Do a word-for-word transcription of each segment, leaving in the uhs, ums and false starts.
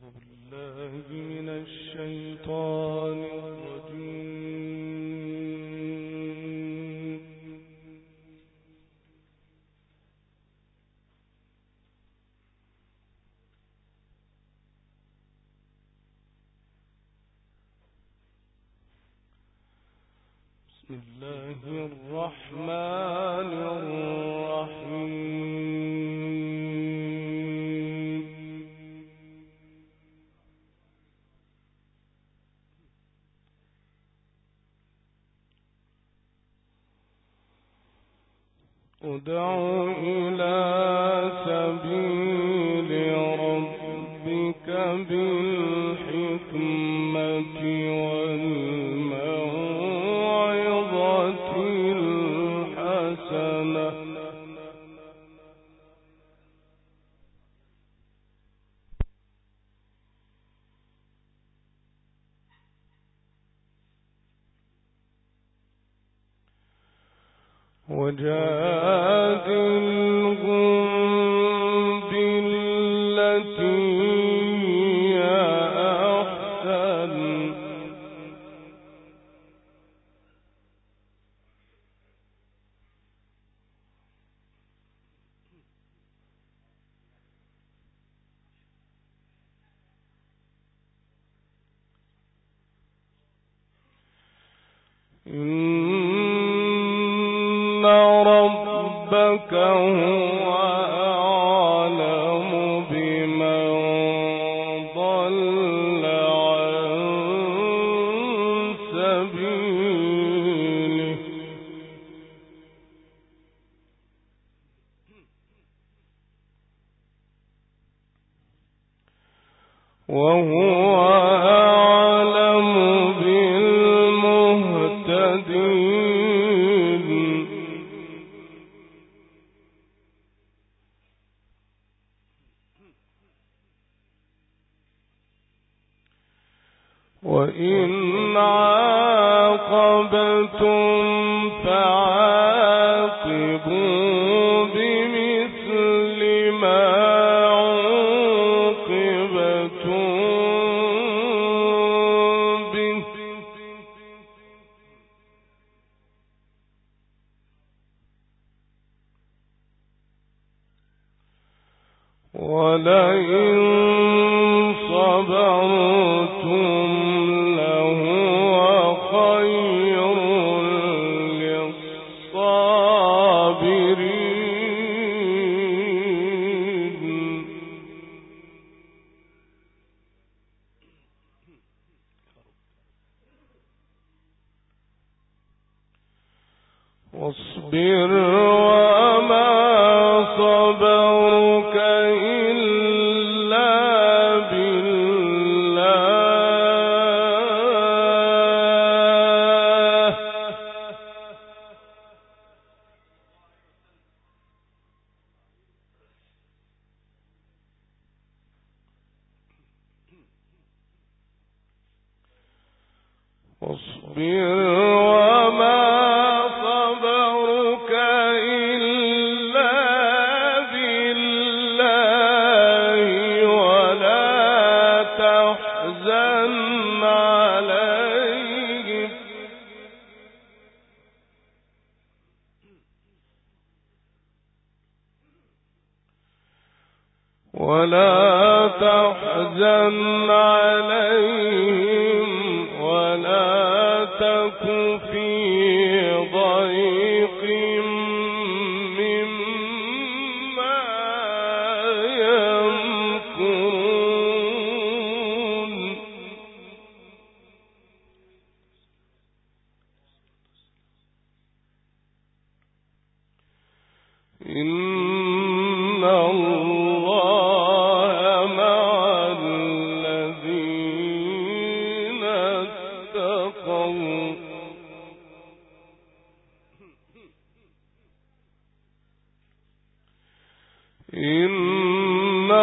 ادع إلى سبيل ربك بالحكمة والموعظة الحسنة وجادلهم بالتي هي أحسن إن ربك هو أعلم بمن ضل عن سبيله وهو أعلم بالمهتدين وإن عاقبتم فعاقبوا بمثل ما عوقبتم به ولئن صبرتم لهو خير للصابرين واصبر وما صبرك إلا بالله واصبر وما صبرك إلا بالله ولا تحزن عليهم ولا تحزن عليهم ولا تك في ضيق مما يمكرون إن الله مع الذين اتقوا إن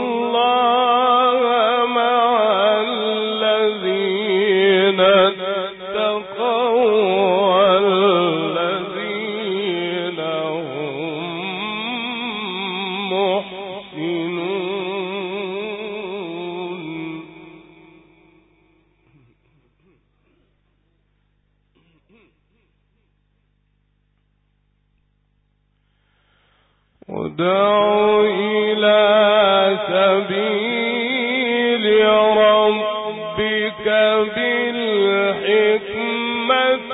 الله مع الذين اتقوا والذين هم محسنون ادع إلى سبيل ربك بالحكمة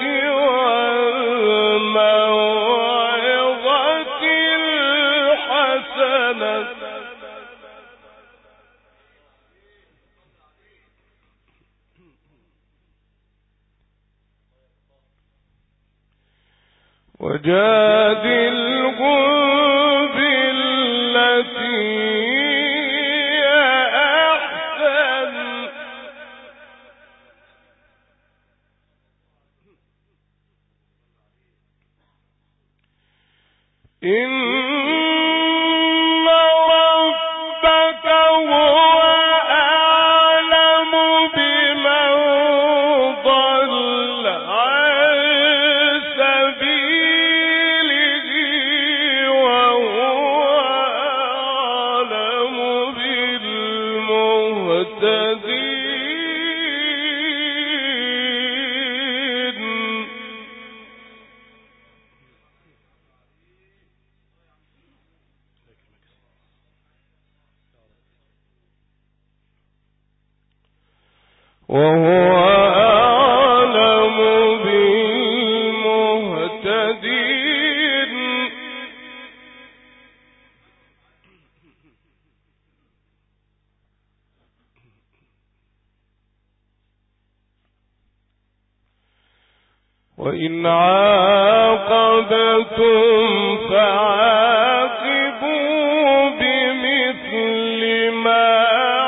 والموعظة الحسنة وجادلهم بالتي هي أحسن إن ربك هو أعلم بمن ضل عن سبيله وهو أعلم بالمهتدين وهو أعلم بالمهتدين وإن عاقبتم فعاقبوا بمثل ما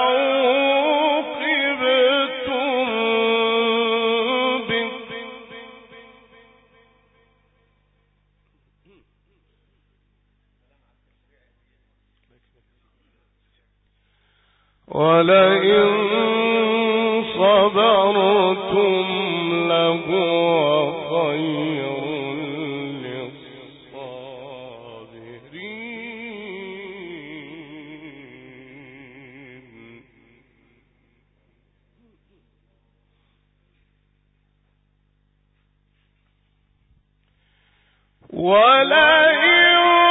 ولئن صبرتم لهو خير للصابرين ولئن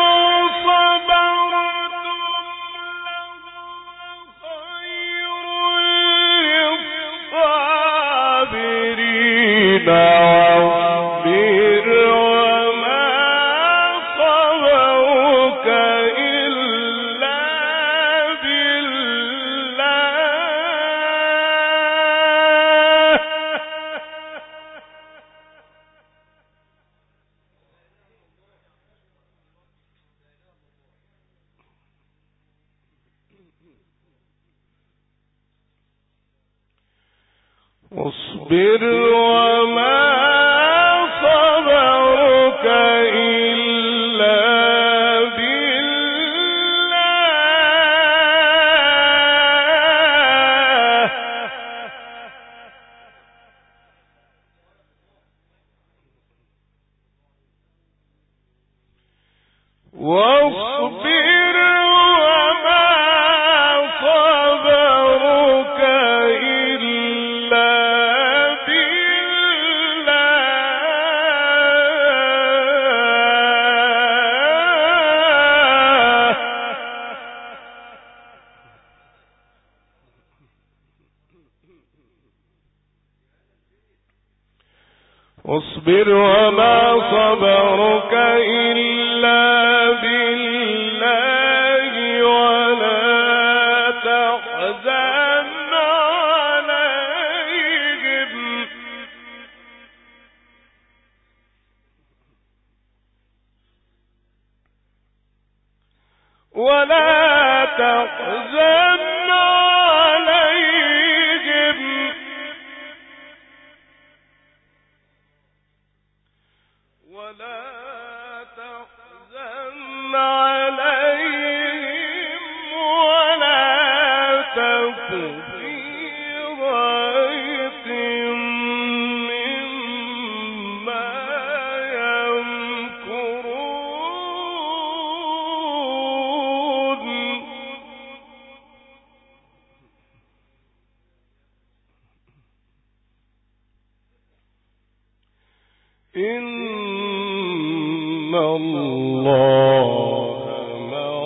واصبر وما صبرك إلا بالله واصبر وما صبرك إلا بالله واصبر وما صبرك إلا واصبر وما صبرك إلا بالله ولا تحزن عليهم ولا تحزن عليهم ولا تحزن عليهم ولا تك في ضيق مما يمكرون إن الله مع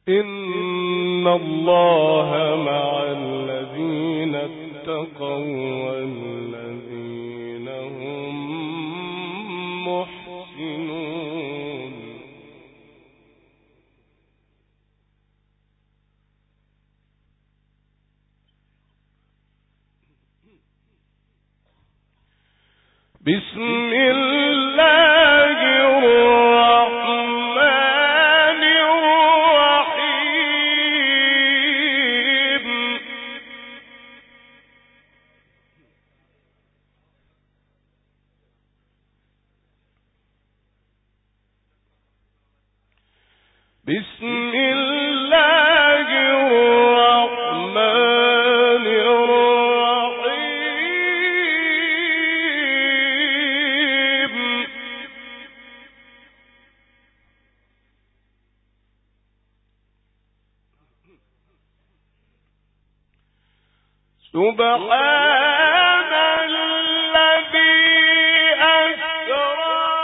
إن الله مع الذين اتقوا والذين هم محسنون. بسم الله الرحمن الرحيم. بسم الله الرحمن الرحيم. سبحان الذي أسرى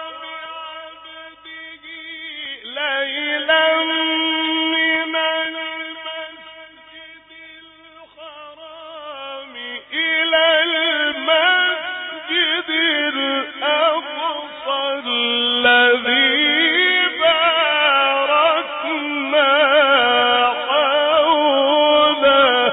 بعبده ليلا من المسجد الحرام إلى المسجد الأقصى الذي باركنا حوله.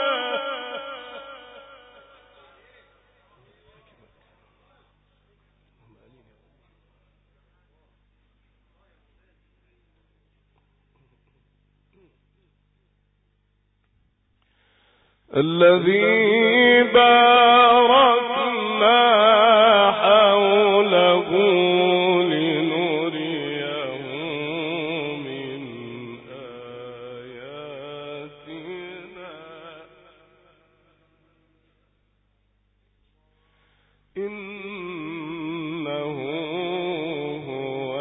الذي باركنا حوله لنريه من آياتنا إنه هو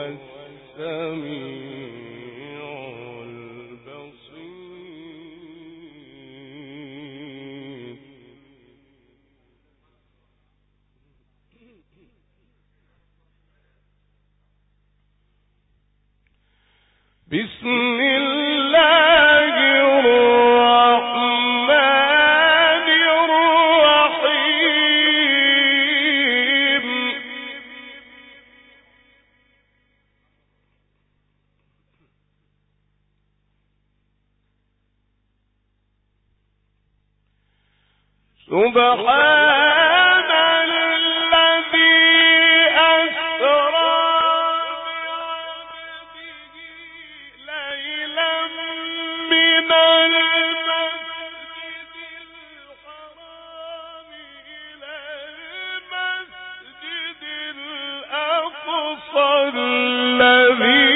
السميع البصير. بسم الله الرحمن الرحيم. سبحان الذي أسرى بعبده ليلا من المسجد الحرام إلى المسجد الأقصى الذي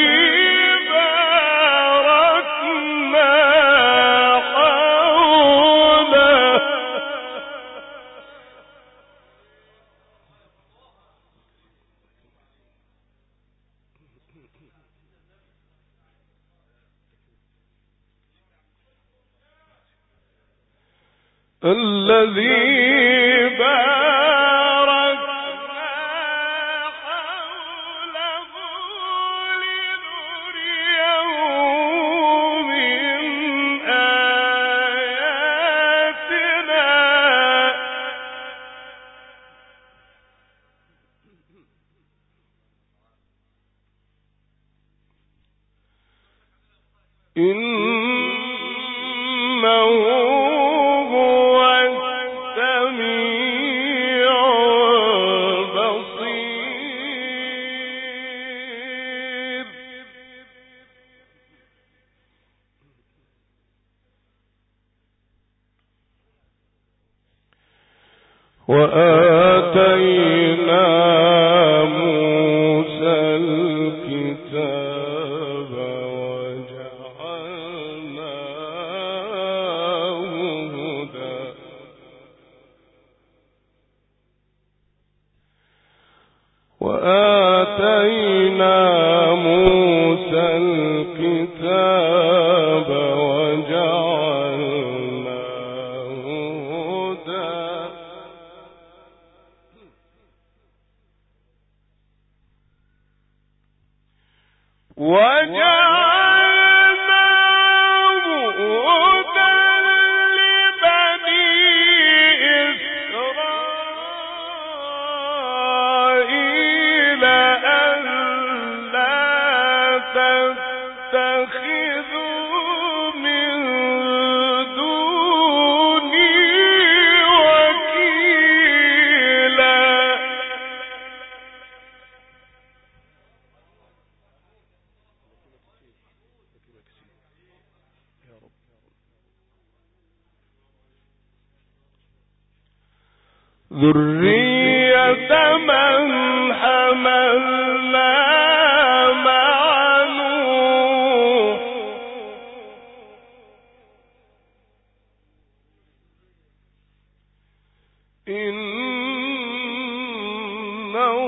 باركنا حوله. الذي باركنا حوله لنريه من آياتنا إنه هو السميع البصير. وآتينا موسى الكتاب وجعلناه هدى وآتينا موسى الكتاب وجعلناه هدى وجعلناه ذرية من حملنا مع نوح إنه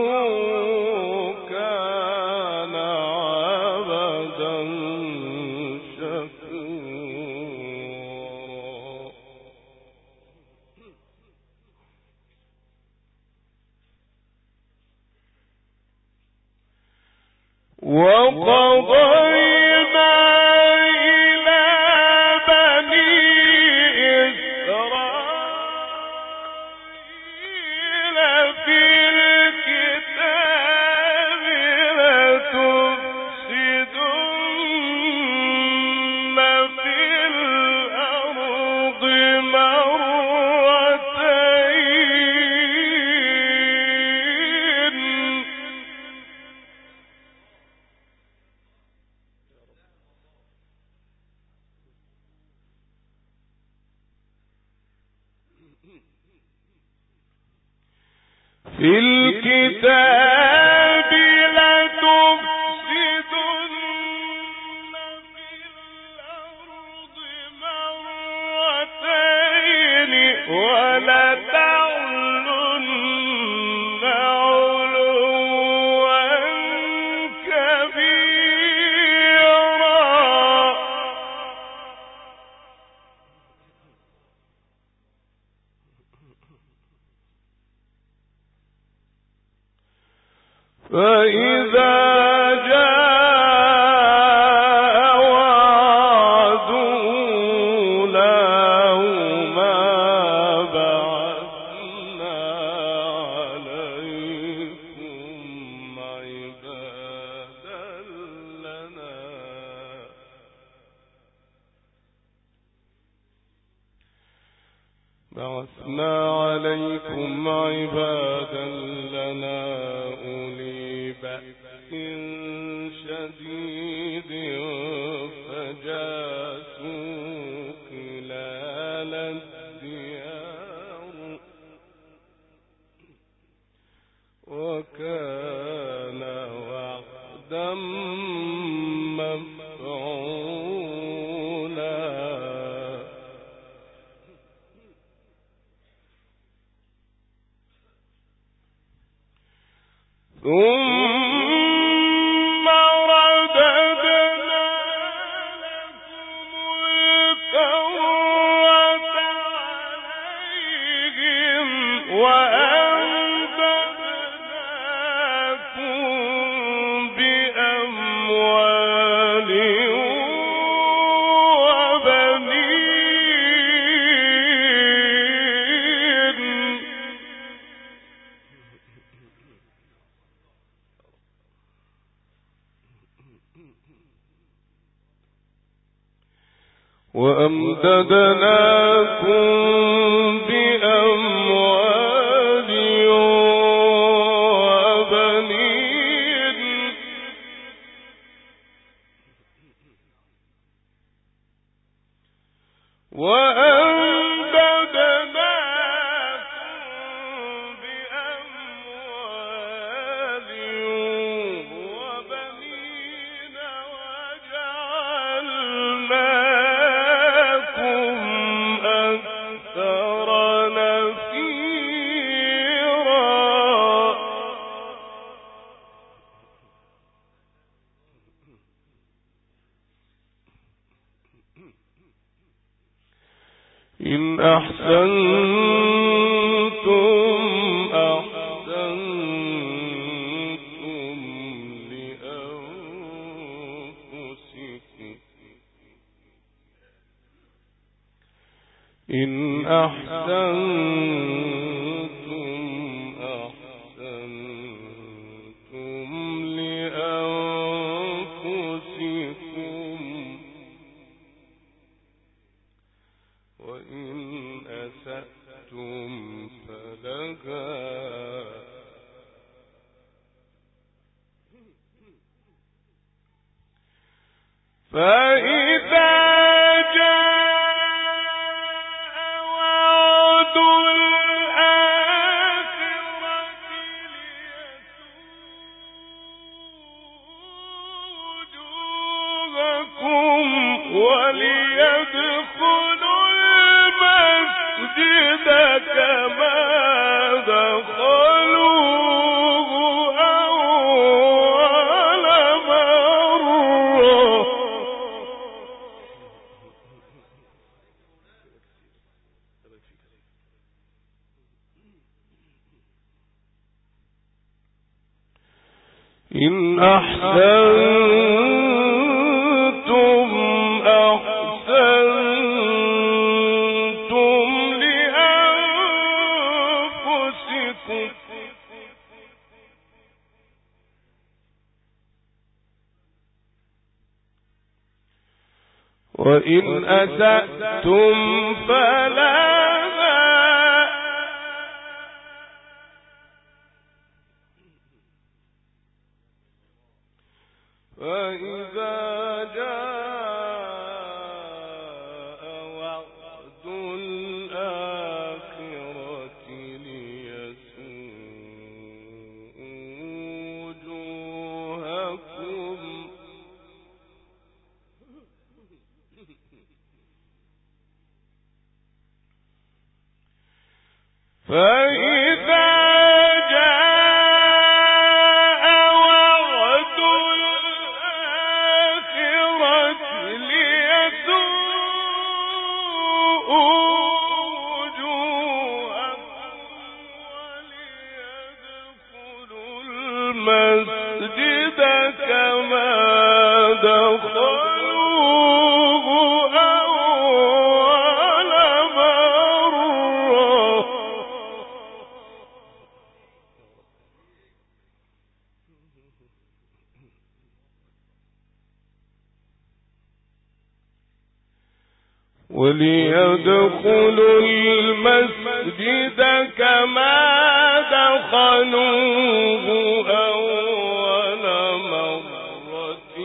كان عبدا شكورا. وقضينا إلى بني إسرائيل في الكتاب لتفسدن في الأرض مرتين في الكتاب لتفسدن في الأرض مرتين ولتعلن علوا كبيرا. فإذا جاء وعد أولاهما بعثنا عليكم عبادا لنا بعثنا عليكم عبادا لنا أولي بأس شديد فجاسوا خلال الديار وكان وعدا مفعولا. ثم رددنا لكم الكرة عليهم وأمددناكم بأموال وبنين وأمددناكم بأموال وبنين وأمددناكم بأموال وبنين وجعلناكم أكثر نفيرا. إن أحسنتم أحسنتم لأنفسكم إن أحسنتم أحسنتم لأنفسكم وإن أسأتم فلها. فإذا جاء وعد الآخرة إن أحسنتم أحسنتم لأنفسكم وإن أسأتم فلها فإذا جاء وعد الآخرة ليسوءوا وجوهكم فإذا جاء وعد الآخرة ليسوءوا وجوهكم وليدخلوا المسجد كما دخلوه أول مرة وليدخلوا المسجد كما دخلوه أول مرة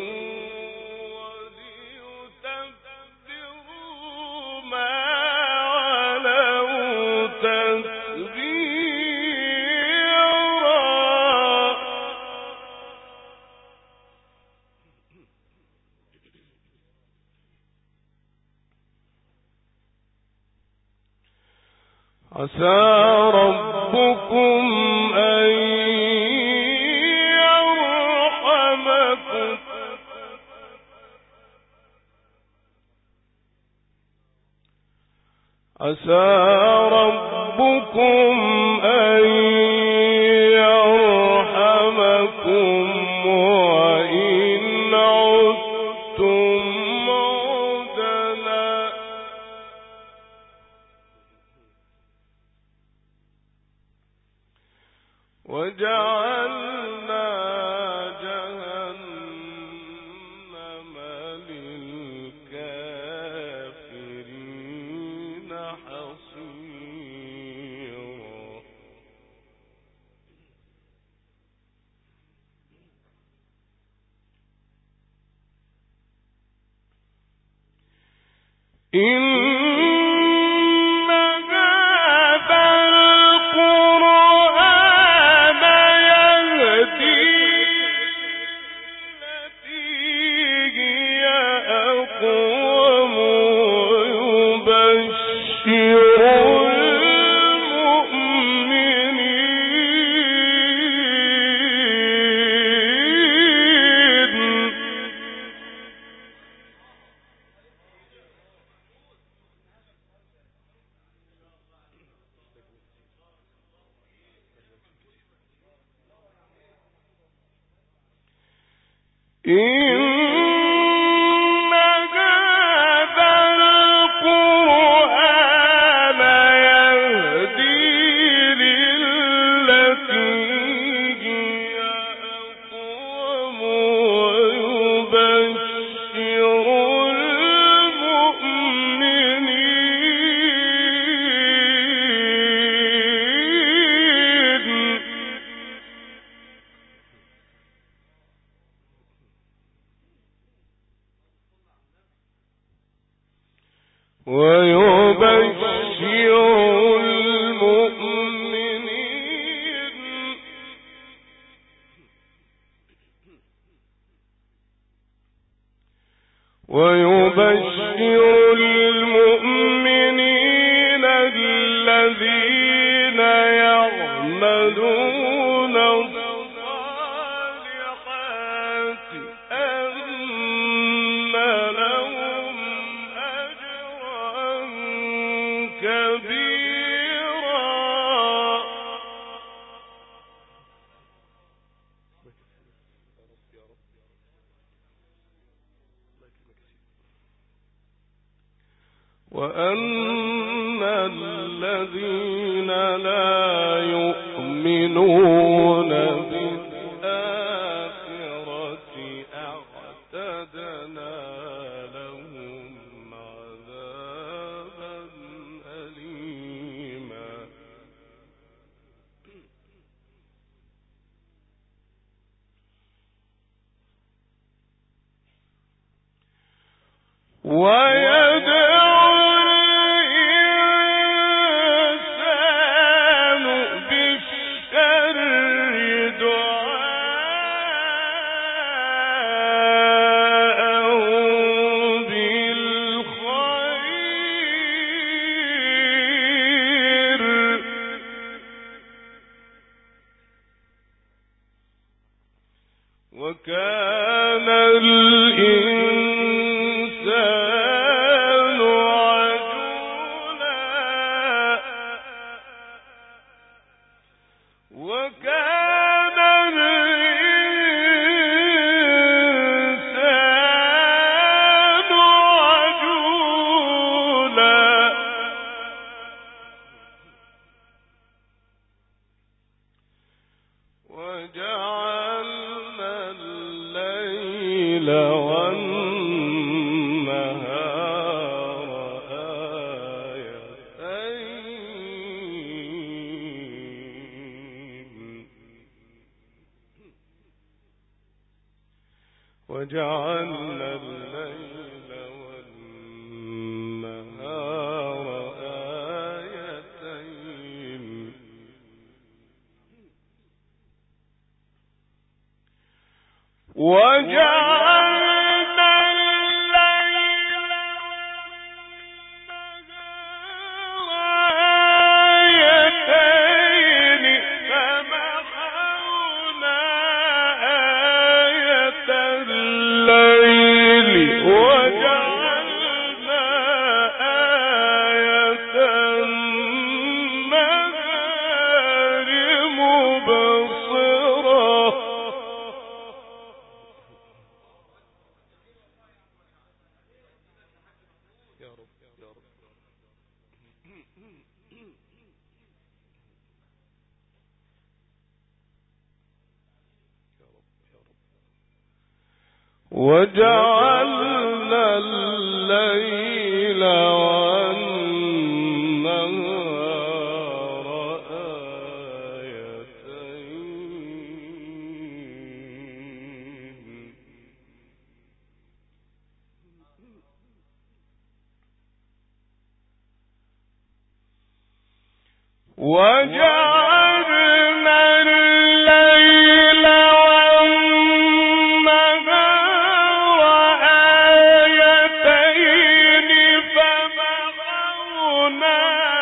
وليتبروا ما علوا تتبيرا عسى ربكم أن يرحمكم عسى ربكم أن يرحمكم وإن عدتم عدنا وجعلنا جهنم للكافرين حصيرا إن ويبشر المؤمنين الذين يعملون الصالحات أن لهم أجرا كبيرا يؤمنون بالآخرة أعتدنا لهم عذابا أليما ويدعو الإنسان بالشر دعاءه بالخير وكان الإنسان عجولا وكان الإنسان عجولا وجعلنا الليل والنهار آيتين وجعلنا الليل والنهار آيتين وجعلنا الليل والنهار آيتين فمحونا آية الليل وجعلنا آية النهار مبصرة يا رب يا رب وجعلنا الليل والنهار آيتين وجعلنا الليل والنهار آيتين فمحونا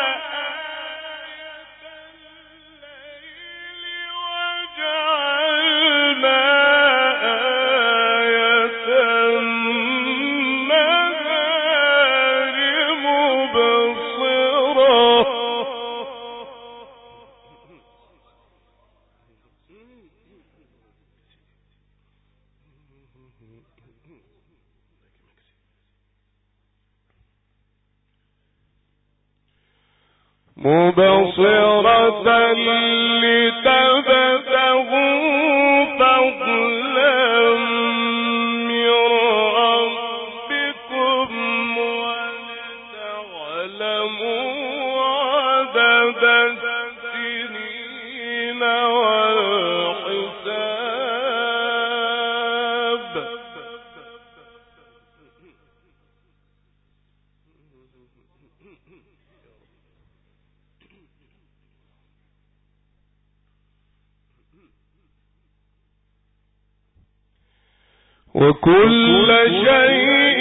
آية الليل مبصرة لتبتغوا فضلا من ربكم ولتعلموا عدد السنين والحساب وكل شيء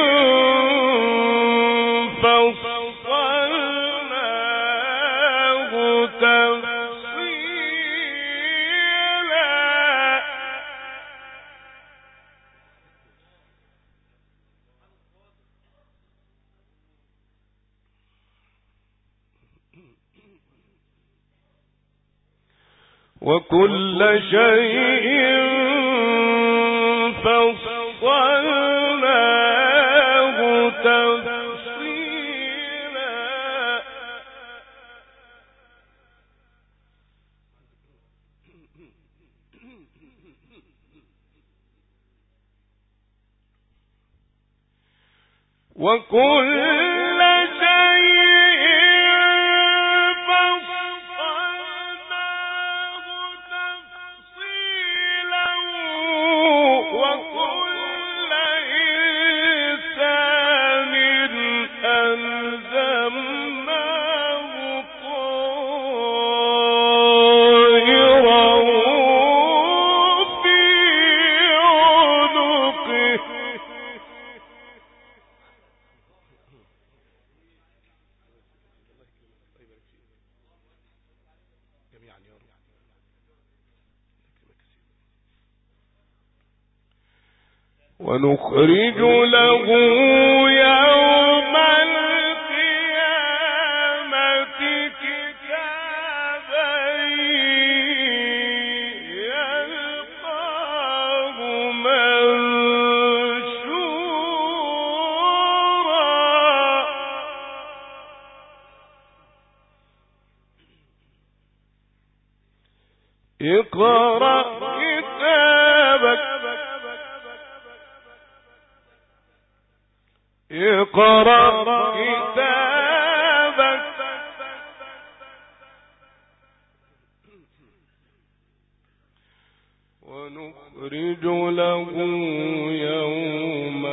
فصلناه تفصيلا وكل شيء فصلناه تفصيلا وكل شيء فصلناه تفصيلا وكل إنسان ألزمناه طائره في عنقه. ونخرج له يوم القيامة كتابا يلقاه منشورا. اقرأ كتابك اقرأ كتابك ونخرج له يوم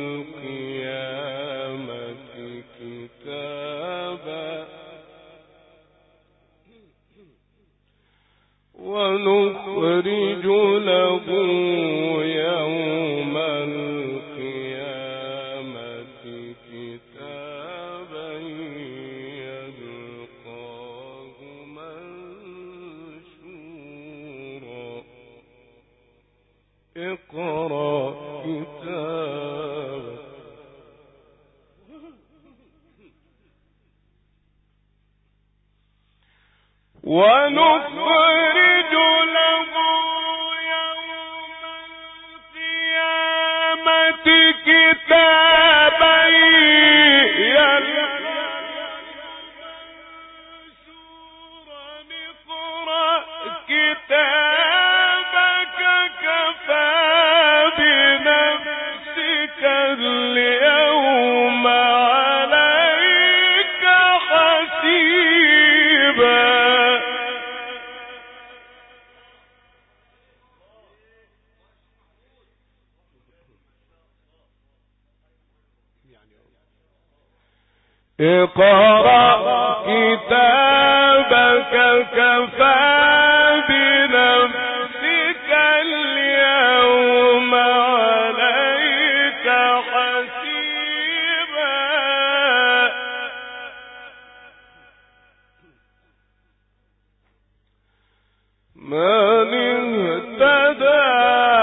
القيامة كتابا ونخرج له يوم القيامة كتابا يلقاه منشورا. اقرأ كتابك ونخرج له يوم القيامة كتابا يلقاه منشورا. اقرأ كتابك كفى بنفسك اليوم عليك حسيبا. اقرأ كتابك كفى بنفسك اليوم عليك حسيبا. من اهتدى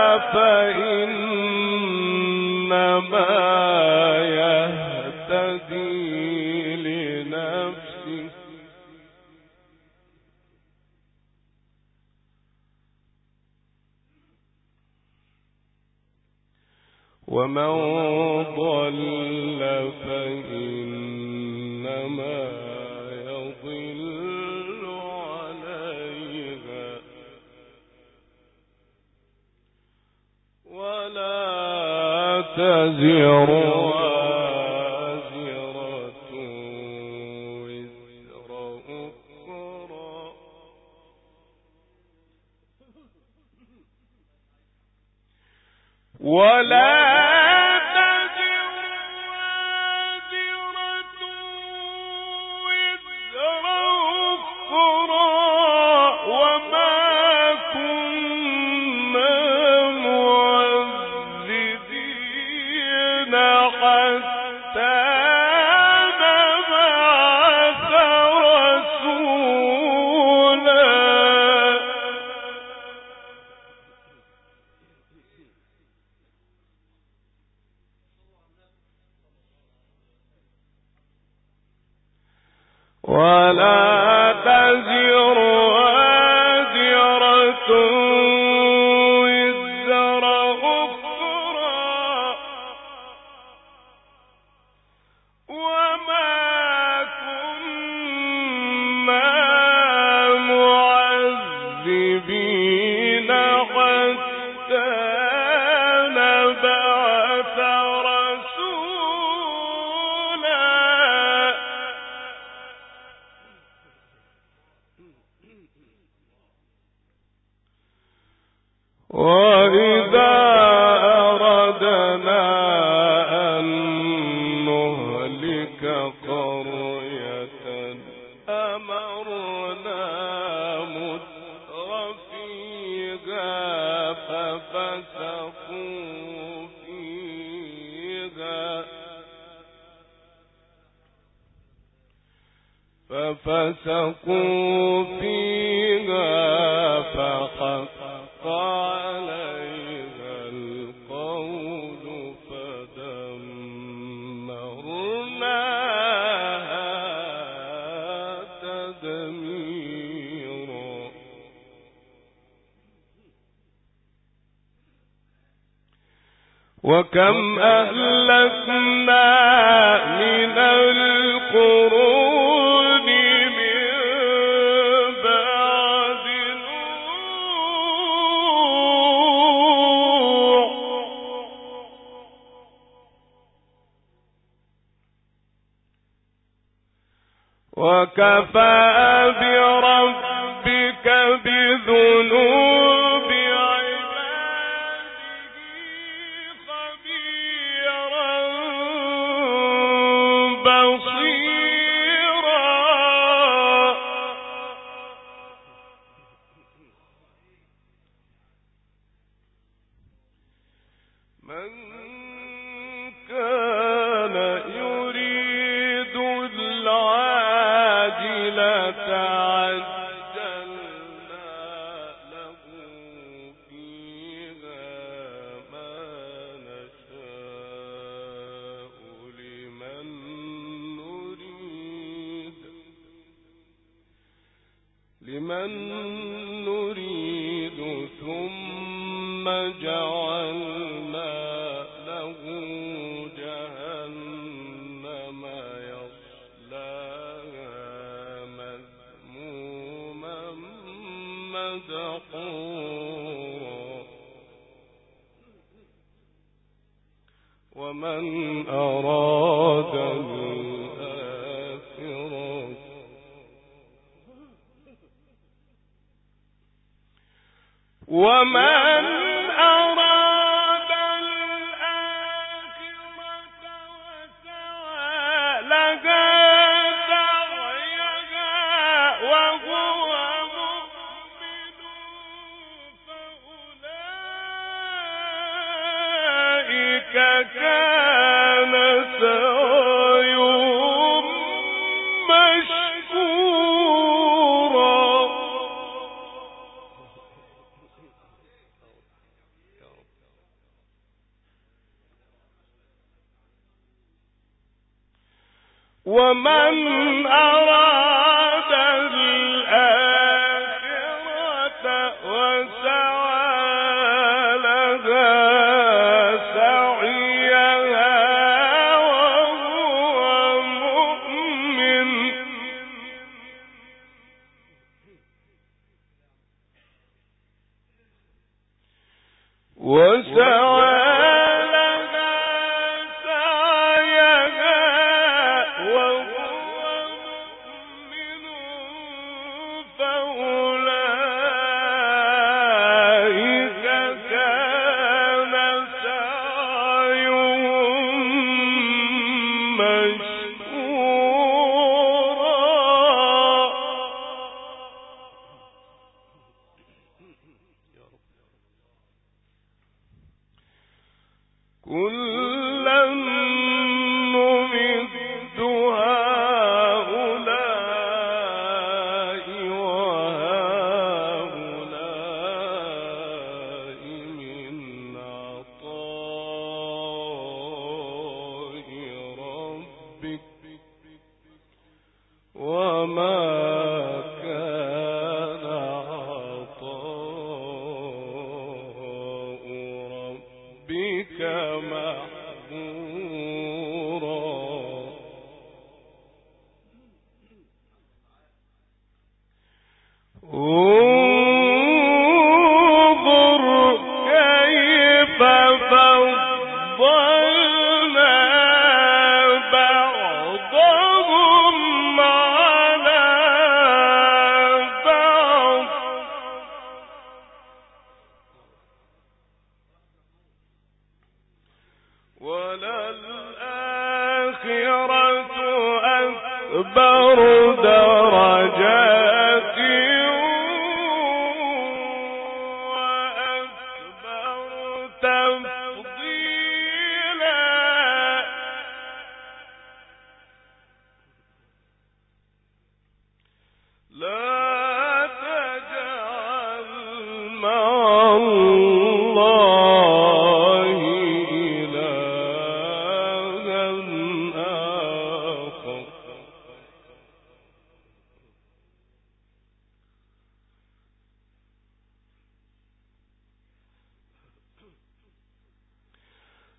فإنما يهتدي لنفسه ومن ضل فإنما يضل عليها ولا تزر وازرة وزر أخرى. ولا وإذا أردنا أن نهلك قرية أمرنا متر فيها ففسقوا فيها ففسقوا فيها فحق عليها القول فدمرناها تدميرا. وكم أهلكنا من القرون من بعد نوح وكفى بربك بذنوب لمن نريد ثم جعلنا له جهنم يصلاها مذموما مدحورا. ومن أراد ومن أراد الآخرة وسعى لها سعيها وهو مؤمن فأولئك كان سعيهم مشكورا. ومن أراد الآخرة وسعى لها سعيها وهو مؤمن وسعى كلا نمد هؤلاء وهؤلاء من عطاء ربك وما كان عطاء ربك محظورا.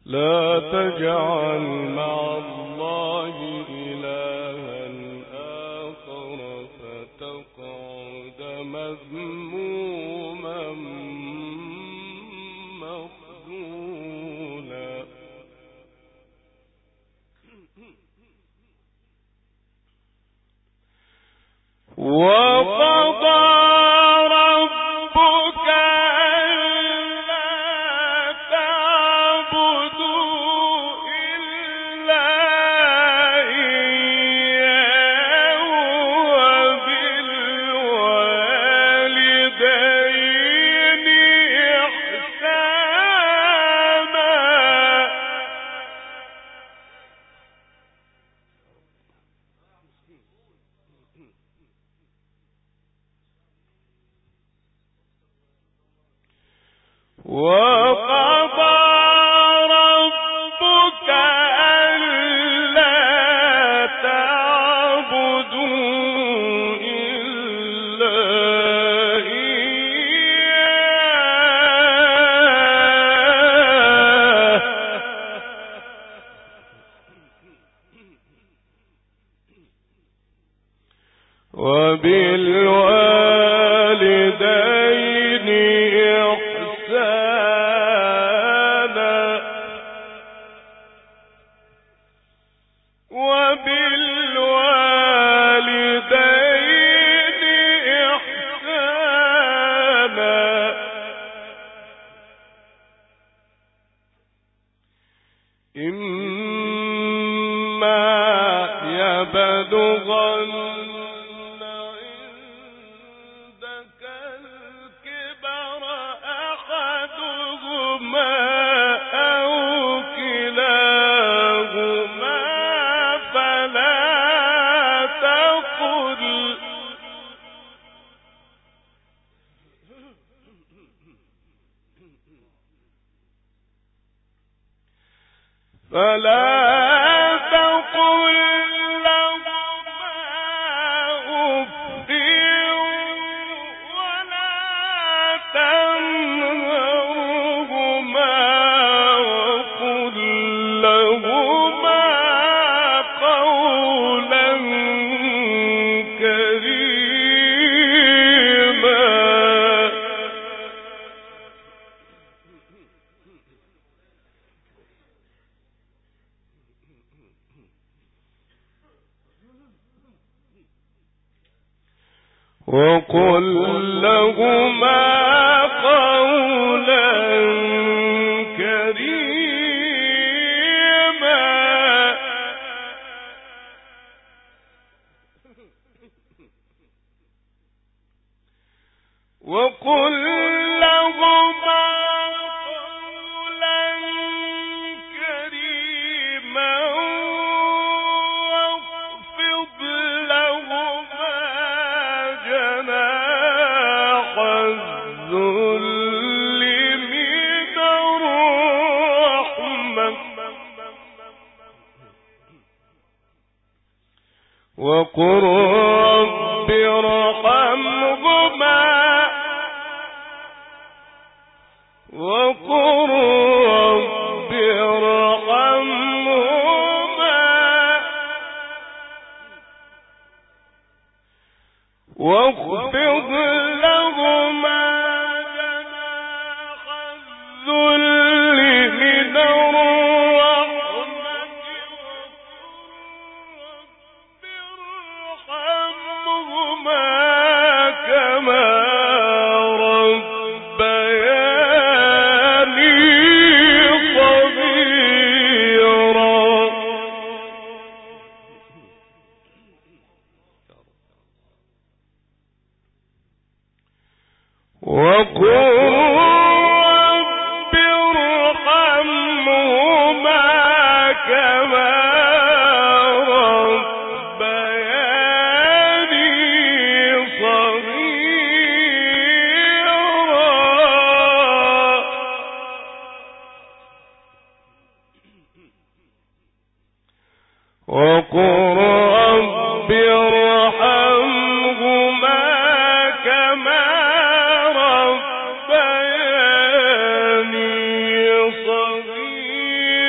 لا تجعل مع الله إلها آخر فتقعد مذموما مخذولا. وقضى ربك ألا تعبدوا إلا إياه وبالوالدين إحسانا. وقضى ربك ألا تعبدوا إلا إياه وبالوالدين إحسانا. وبالوالدين إحسانا. إما يبلغن عندك الكبر أحدهما أو كلاهما فلا تقل فلا تقل لهما أف ولا تنهرهما وقل لهما قولا كريما. وقل لهما قولا كريما. وقل لهما قولا كريما واخفض لهما جناح الذل من الرحمة. وقل رب ارحمهما وقل رب ارحمهما واخفض لهما جناح الذل من الرحمة وقل رب ارحمهما كما ربياني صغيرا.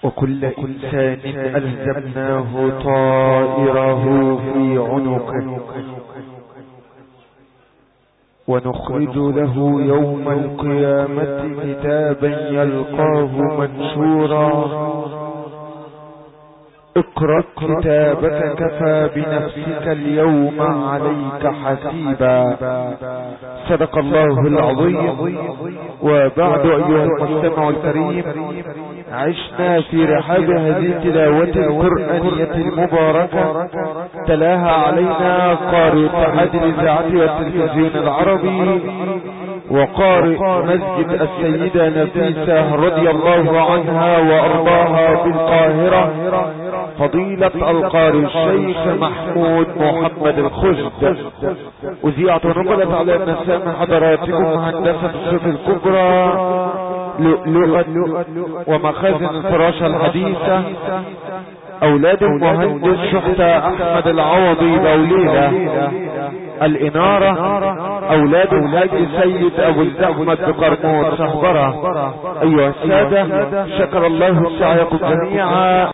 وكل إنسان ألزمناه طائره في عنقه ونخرج له يوم القيامة كتابا يلقاه منشورا اقرأ كتابك كفى بنفسك اليوم عليك حسيبا. صدق الله العظيم. وبعد أيها المستمع الكريم، عشنا في رحاب هذه التلاوة القرآنية المباركة تلاها علينا قارئ اتحاد الإذاعة والتلفزيون العربي وقارئ مسجد السيدة نفيسة رضي الله عنها وأرضاها بالقاهرة فضيلة القارئ الشيخ محمود محمد الخزد. وزيعة نقلت على مسام حضراتكم مهندسة الصوت الكبرى لؤلؤة ومخازن الفراشة الحديثة أولاد المهندس شحتة أحمد العوضي بوليلة. الإنارة أولاد الحاج سيد أبو الزحمة بقرموط صهبرة. أيها السادة، شكر الله سعيكم جميعا.